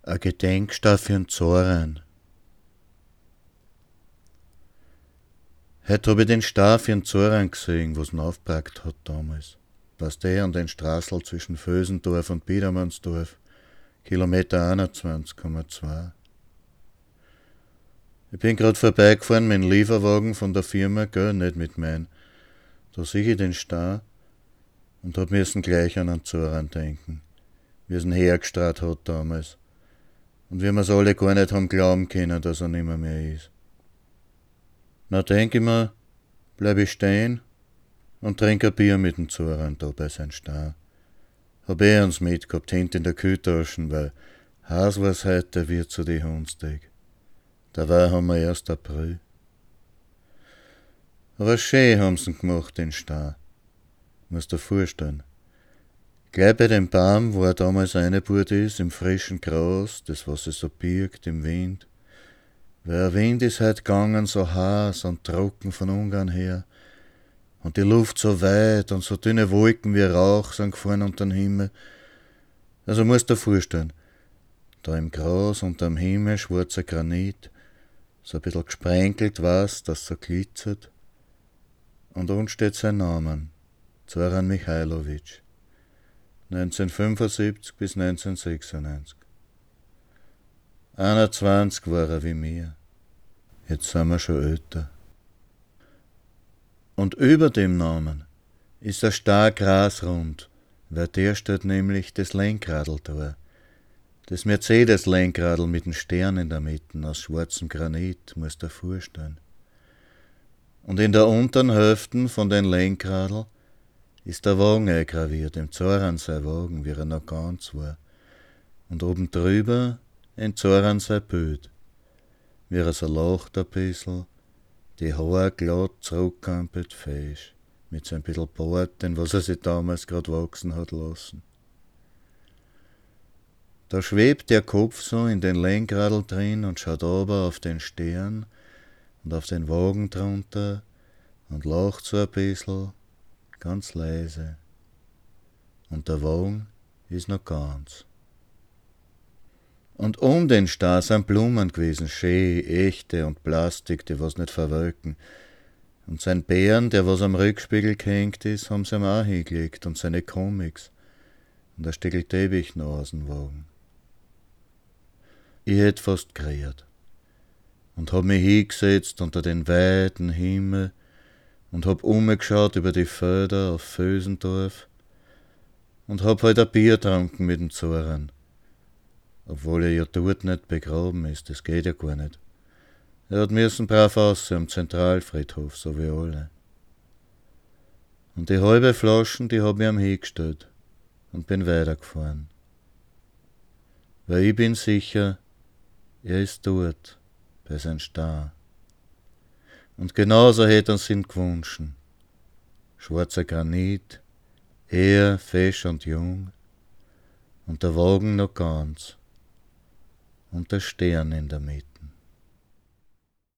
Ein Gedenkstein für den Zoran. Heute hab ich den Star für den Zoran gesehen, was ihn aufgebracht hat damals. Weißt du, an den Straßl zwischen Vösendorf und Biedermannsdorf, Kilometer 21,2. Ich bin grad vorbeigefahren mit dem Lieferwagen von der Firma, gell, nicht mit mein. Da sehe ich den Star und hab müssen gleich an den Zoran denken, wie es ihn hergestrahlt hat damals. Und wie wir's alle gar nicht haben glauben können, dass er nimmer mehr ist. Na denk ich mir, bleib ich stehen und trink ein Bier mit dem Zoran da bei sein Star. Hab uns mitgehabt, hint in der Kühltaschen, weil heiß war's heute wird zu die Hundstag. Dabei haben wir erst April. Aber schön haben sie gemacht, den Star. Musst dir vorstellen. Gleich bei dem Baum, wo er damals reingeburt ist, im frischen Gras, das was es so birgt im Wind. Weil der Wind ist heut gegangen, so heiß und trocken von Ungarn her. Und die Luft so weit und so dünne Wolken wie Rauch sind gefahren unter den Himmel. Also musst dir vorstellen, da im Gras unterm Himmel schwarzer Granit, so ein bisschen gesprenkelt weiß, das so glitzert. Und unten steht sein Name, Zoran Michailowitsch, 1975 bis 1996. 21 war er wie mir. Jetzt sind wir schon älter. Und über dem Namen ist ein Star grasrund, weil der steht nämlich das Lenkradl da. Das Mercedes-Lenkradl mit dem Stern in der Mitte aus schwarzem Granit, musst du dir vorstellen. Und in der unteren Hälfte von den Lenkradl ist der Wagen eingraviert, im Zoran sein Wagen, wie er noch ganz war. Und oben drüber ein Zoran sein Bild, wie er so lacht ein bissl, die Haare glatt zurückkampelt fesch, mit so ein bisschen Bart, den was er sich damals grad wachsen hat lassen. Da schwebt der Kopf so in den Lenkradl drin und schaut aber auf den Stern und auf den Wagen drunter und lacht so ein bissl, ganz leise. Und der Wagen ist noch ganz. Und um den Star sind Blumen gewesen, schön, echte und Plastik, die was nicht verwelken. Und sein Bären, der was am Rückspiegel gehängt ist, haben sie ihm auch hingelegt und seine Comics. Und ein Stückel Teppich noch aus dem Wagen. Ich hätt fast gerät und hab mich hingesetzt unter den weiten Himmel und hab umgeschaut über die Felder auf Vösendorf und hab halt ein Bier getrunken mit dem Zoran. Obwohl er ja dort nicht begraben ist, das geht ja gar nicht. Er hat müssen brav aussehen am Zentralfriedhof, so wie alle. Und die halbe Flaschen, die hab ich ihm hingestellt und bin weitergefahren. Weil ich bin sicher, er ist dort, bei sein Star. Und genauso hätt uns ihn gewünscht. Schwarzer Granit, er fesch und jung, und der Wagen noch ganz, und der Stern in der Mitte.